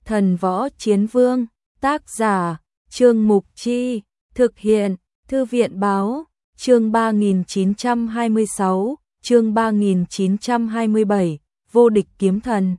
Thần Võ Chiến Vương, tác giả, Trương Mục Chi, thực hiện, Thư viện Báo, chương 3926, chương 3927, vô địch kiếm thần.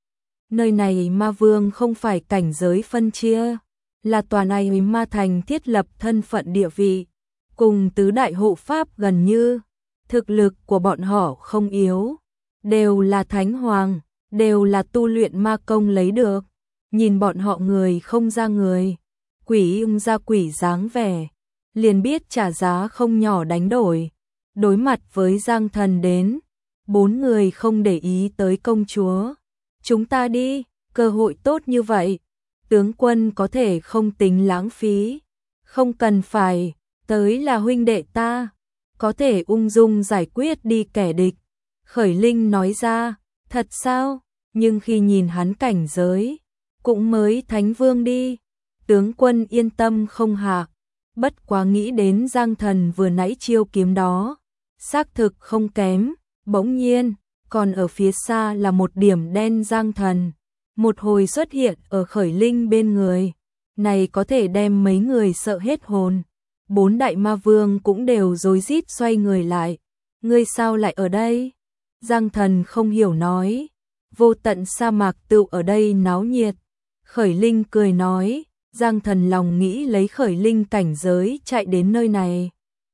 Nơi này ma vương không phải cảnh giới phân chia, là tòa này ma thành thiết lập thân phận địa vị, cùng tứ đại hộ pháp gần như, thực lực của bọn họ không yếu, đều là thánh hoàng, đều là tu luyện ma công lấy được, nhìn bọn họ người không ra người, quỷ ra quỷ dáng vẻ, liền biết trả giá không nhỏ đánh đổi. Đối mặt với Giang Thần đến, bốn người không để ý tới công chúa. Chúng ta đi, cơ hội tốt như vậy, tướng quân có thể không tính lãng phí, không cần phải, tới là huynh đệ ta, có thể ung dung giải quyết đi kẻ địch. Khởi Linh nói ra, thật sao, nhưng khi nhìn hắn cảnh giới, cũng mới thánh vương đi, tướng quân yên tâm không hạ, bất quá nghĩ đến Giang Thần vừa nãy chiêu kiếm đó, xác thực không kém, bỗng nhiên, còn ở phía xa là một điểm đen Giang Thần, một hồi xuất hiện ở Khởi Linh bên người, này có thể đem mấy người sợ hết hồn, bốn đại ma vương cũng đều rối rít xoay người lại, ngươi sao lại ở đây? Giang Thần không hiểu nói, vô tận sa mạc tựu ở đây náo nhiệt, Khởi Linh cười nói, Giang Thần lòng nghĩ lấy Khởi Linh cảnh giới chạy đến nơi này.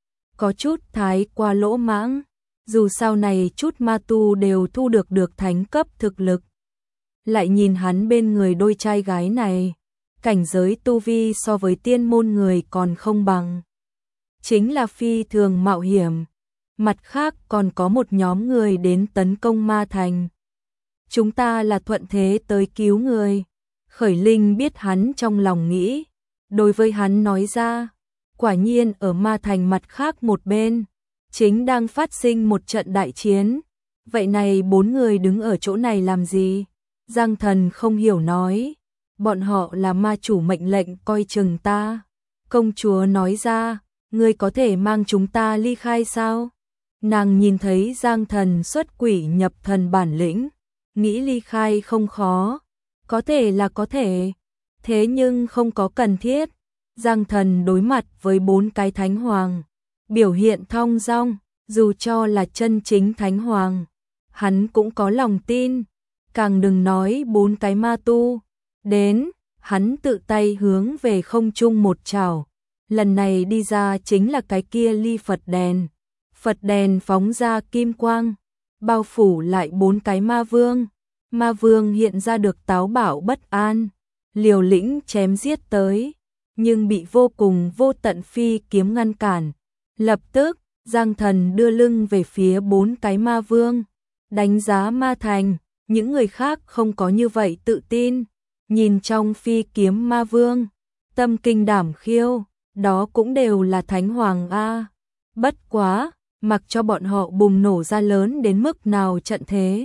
Có chút thái qua lỗ mãng, dù sau này chút ma tu đều thu được thánh cấp thực lực. Lại nhìn hắn bên người đôi trai gái này, cảnh giới tu vi so với tiên môn người còn không bằng. Chính là phi thường mạo hiểm, mặt khác còn có một nhóm người đến tấn công ma thành. Chúng ta là thuận thế tới cứu người. Khởi Linh biết hắn trong lòng nghĩ, đối với hắn nói ra, quả nhiên ở ma thành mặt khác một bên, chính đang phát sinh một trận đại chiến. Vậy này bốn người đứng ở chỗ này làm gì? Giang Thần không hiểu nói, bọn họ là ma chủ mệnh lệnh coi chừng ta. Công chúa nói ra, ngươi có thể mang chúng ta ly khai sao? Nàng nhìn thấy Giang Thần xuất quỷ nhập thần bản lĩnh, nghĩ ly khai không khó. Có thể là có thể, thế nhưng không có cần thiết. Giang Thần đối mặt với bốn cái thánh hoàng, biểu hiện thong dong, dù cho là chân chính thánh hoàng, hắn cũng có lòng tin, càng đừng nói bốn cái ma tu. Đến, hắn tự tay hướng về không trung một chảo, lần này đi ra chính là cái kia ly Phật đèn phóng ra kim quang, bao phủ lại bốn cái ma vương. Ma vương hiện ra được táo bạo bất an, liều lĩnh chém giết tới, nhưng bị vô cùng vô tận phi kiếm ngăn cản. Lập tức, Giang Thần đưa lưng về phía bốn cái ma vương, đánh giá ma thành, những người khác không có như vậy tự tin, nhìn trong phi kiếm ma vương, tâm kinh đảm khiêu, đó cũng đều là thánh hoàng a. Bất quá, mặc cho bọn họ bùng nổ ra lớn đến mức nào trận thế,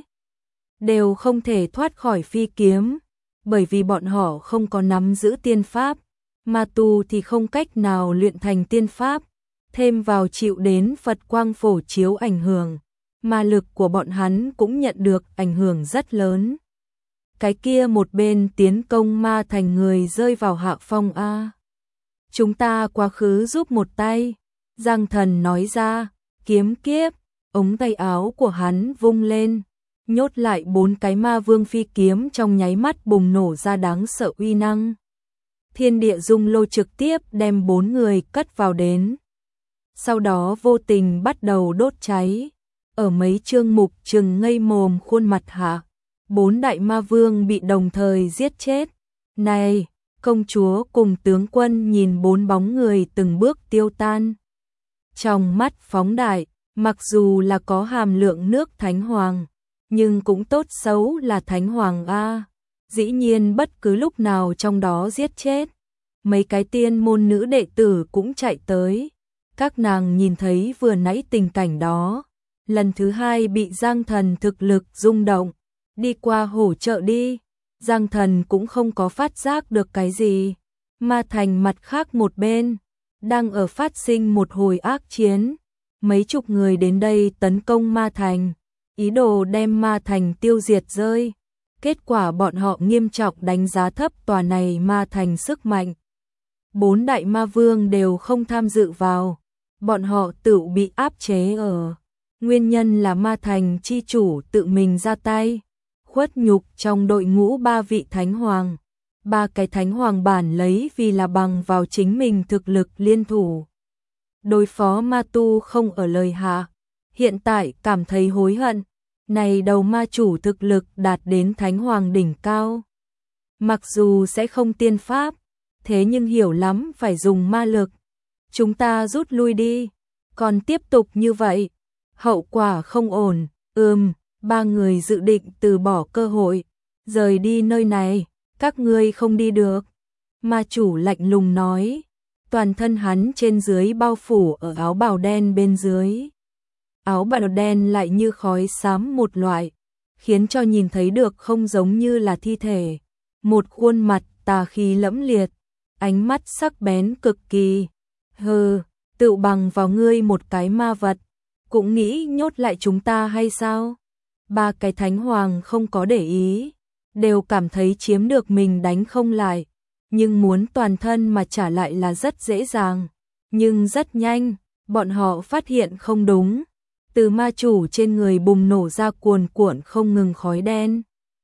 đều không thể thoát khỏi phi kiếm, bởi vì bọn họ không có nắm giữ tiên pháp, ma tu thì không cách nào luyện thành tiên pháp, thêm vào chịu đến Phật quang phổ chiếu ảnh hưởng, ma lực của bọn hắn cũng nhận được ảnh hưởng rất lớn. Cái kia một bên tiến công ma thành người rơi vào hạ phong a. Chúng ta quá khứ giúp một tay, Giang Thần nói ra, kiếm kiếp, ống tay áo của hắn vung lên, nhốt lại bốn cái ma vương phi kiếm trong nháy mắt bùng nổ ra đáng sợ uy năng. Thiên địa dung lô trực tiếp đem bốn người cất vào đến. Sau đó vô tình bắt đầu đốt cháy. Ở mấy chương mục trừng ngây mồm khuôn mặt hạ, bốn đại ma vương bị đồng thời giết chết. Này, công chúa cùng tướng quân nhìn bốn bóng người từng bước tiêu tan. Trong mắt phóng đại, mặc dù là có hàm lượng nước thánh hoàng, nhưng cũng tốt xấu là thánh hoàng a, dĩ nhiên bất cứ lúc nào trong đó giết chết. Mấy cái tiên môn nữ đệ tử cũng chạy tới, các nàng nhìn thấy vừa nãy tình cảnh đó, lần thứ hai bị Giang Thần thực lực rung động, đi qua hỗ trợ đi. Giang Thần cũng không có phát giác được cái gì, ma thành mặt khác một bên, đang ở phát sinh một hồi ác chiến, mấy chục người đến đây tấn công ma thành, ý đồ đem ma thành tiêu diệt rơi. Kết quả bọn họ nghiêm trọng đánh giá thấp tòa này ma thành sức mạnh. 4 đại ma vương đều không tham dự vào, bọn họ tự bị áp chế ở. Nguyên nhân là ma thành chi chủ tự mình ra tay, khuất nhục trong đội ngũ 3 vị thánh hoàng. 3 cái thánh hoàng bản lấy vì là bằng vào chính mình thực lực liên thủ. Đối phó ma tu không ở lời hạ, hiện tại cảm thấy hối hận. Này đầu ma chủ thực lực đạt đến thánh hoàng đỉnh cao. Mặc dù sẽ không tiên pháp, thế nhưng hiểu lắm phải dùng ma lực. Chúng ta rút lui đi, còn tiếp tục như vậy, hậu quả không ổn. 3 người dự định từ bỏ cơ hội, rời đi nơi này, các ngươi không đi được. Ma chủ lạnh lùng nói, toàn thân hắn trên dưới bao phủ ở áo bào đen bên dưới. Áo bào đen lại như khói xám một loại, khiến cho nhìn thấy được không giống như là thi thể. Một khuôn mặt tà khí lẫm liệt, ánh mắt sắc bén cực kỳ. Hừ, tự bằng vào ngươi một cái ma vật, cũng nghĩ nhốt lại chúng ta hay sao? 3 cái thánh hoàng không có để ý, đều cảm thấy chiếm được mình đánh không lại, nhưng muốn toàn thân mà trả lại là rất dễ dàng. Nhưng rất nhanh, bọn họ phát hiện không đúng. Từ ma chủ trên người bùng nổ ra cuồn cuộn không ngừng khói đen.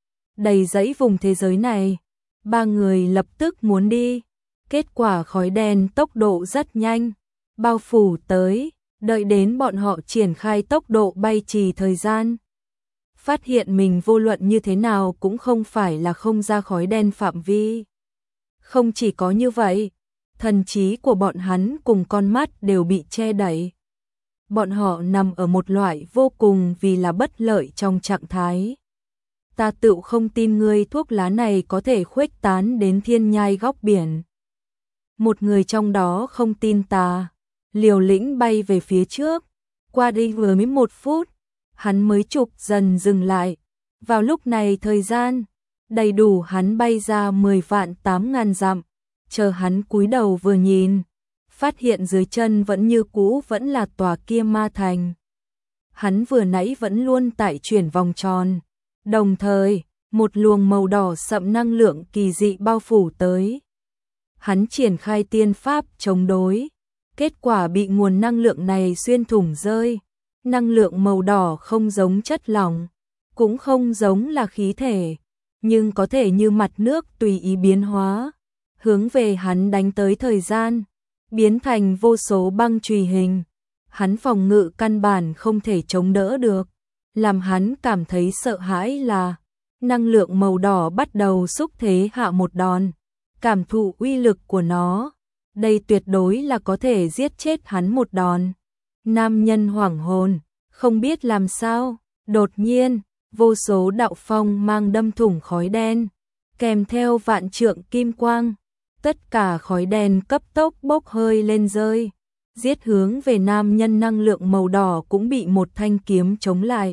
Đầy dẫy vùng thế giới này, 3 người lập tức muốn đi. Kết quả khói đen tốc độ rất nhanh, bao phủ tới, đợi đến bọn họ triển khai tốc độ bay trì thời gian. Phát hiện mình vô luận như thế nào cũng không phải là không ra khói đen phạm vi. Không chỉ có như vậy, thần trí của bọn hắn cùng con mắt đều bị che đậy. Bọn họ nằm ở một loại vô cùng vì là bất lợi trong trạng thái. Ta tự không tin ngươi thuốc lá này có thể khuếch tán đến thiên nhai góc biển. Một người trong đó không tin ta, liều lĩnh bay về phía trước. Qua đi vừa mới 1 phút, hắn mới chụp dần dừng lại. Vào lúc này thời gian, đầy đủ hắn bay ra 10 vạn 8 ngàn dặm. Chờ hắn cúi đầu vừa nhìn, phát hiện dưới chân vẫn như cũ vẫn là tòa kia ma thành. Hắn vừa nãy vẫn luôn tại chuyển vòng tròn, đồng thời, một luồng màu đỏ sậm năng lượng kỳ dị bao phủ tới. Hắn triển khai tiên pháp chống đối, kết quả bị nguồn năng lượng này xuyên thủng rơi. Năng lượng màu đỏ không giống chất lỏng, cũng không giống là khí thể, nhưng có thể như mặt nước tùy ý biến hóa, hướng về hắn đánh tới thời gian, biến thành vô số băng chùy hình. Hắn phòng ngự căn bản không thể chống đỡ được, làm hắn cảm thấy sợ hãi là năng lượng màu đỏ bắt đầu xúc thế hạ một đòn, cảm thụ uy lực của nó, đây tuyệt đối là có thể giết chết hắn một đòn. Nam nhân hoảng hồn, không biết làm sao, đột nhiên, vô số đạo phong mang đâm thủng khói đen, kèm theo vạn trượng kim quang, tất cả khói đen cấp tốc bốc hơi lên rơi, giết hướng về nam nhân. Năng lượng màu đỏ cũng bị một thanh kiếm chống lại.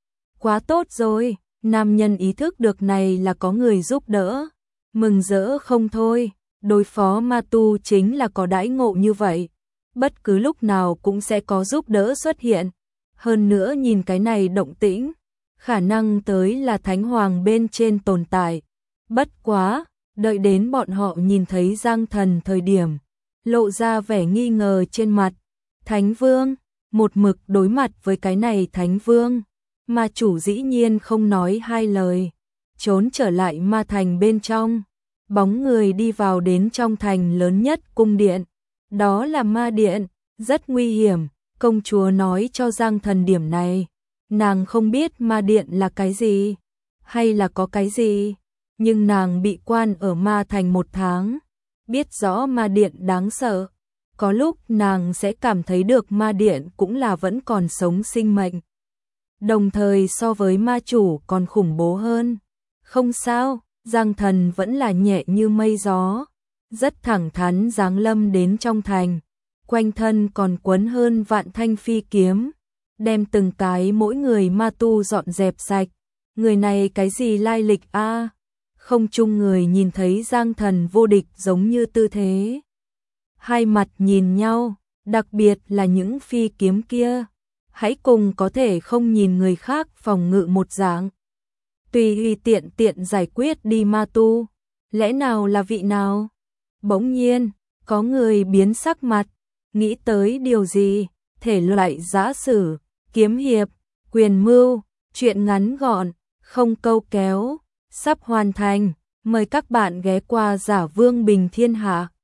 Quá tốt rồi, nam nhân ý thức được này là có người giúp đỡ, mừng rỡ không thôi, đối phó ma tu chính là có đãi ngộ như vậy. Bất cứ lúc nào cũng sẽ có giúp đỡ xuất hiện. Hơn nữa nhìn cái này động tĩnh, khả năng tới là thánh hoàng bên trên tồn tại. Bất quá, đợi đến bọn họ nhìn thấy Giang Thần thời điểm, lộ ra vẻ nghi ngờ trên mặt. Thánh vương, một mực đối mặt với cái này thánh vương, ma chủ dĩ nhiên không nói hai lời, trốn trở lại ma thành bên trong. Bóng người đi vào đến trong thành lớn nhất cung điện. Đó là ma điện, rất nguy hiểm, công chúa nói cho Giang Thần điểm này. Nàng không biết ma điện là cái gì, hay là có cái gì, nhưng nàng bị quan ở ma thành 1 tháng, biết rõ ma điện đáng sợ. Có lúc nàng sẽ cảm thấy được ma điện cũng là vẫn còn sống sinh mệnh. Đồng thời so với ma chủ còn khủng bố hơn. Không sao, Giang Thần vẫn là nhẹ như mây gió, rất thẳng thắn giáng lâm đến trong thành, quanh thân còn quấn hơn vạn thanh phi kiếm, đem từng cái mỗi người ma tu dọn dẹp sạch. Người này cái gì lai lịch a? Không chung người nhìn thấy Giang Thần vô địch giống như tư thế. Hai mặt nhìn nhau, đặc biệt là những phi kiếm kia, hãy cùng có thể không nhìn người khác phòng ngự một dạng. tùy tiện tiện giải quyết đi ma tu. Lẽ nào là vị nào? Bỗng nhiên, có người biến sắc mặt, nghĩ tới điều gì, thể loại giã sử, kiếm hiệp, quyền mưu, chuyện ngắn gọn, không câu kéo, sắp hoàn thành. Mời các bạn ghé qua Giả Vương Bình Thiên Hạ.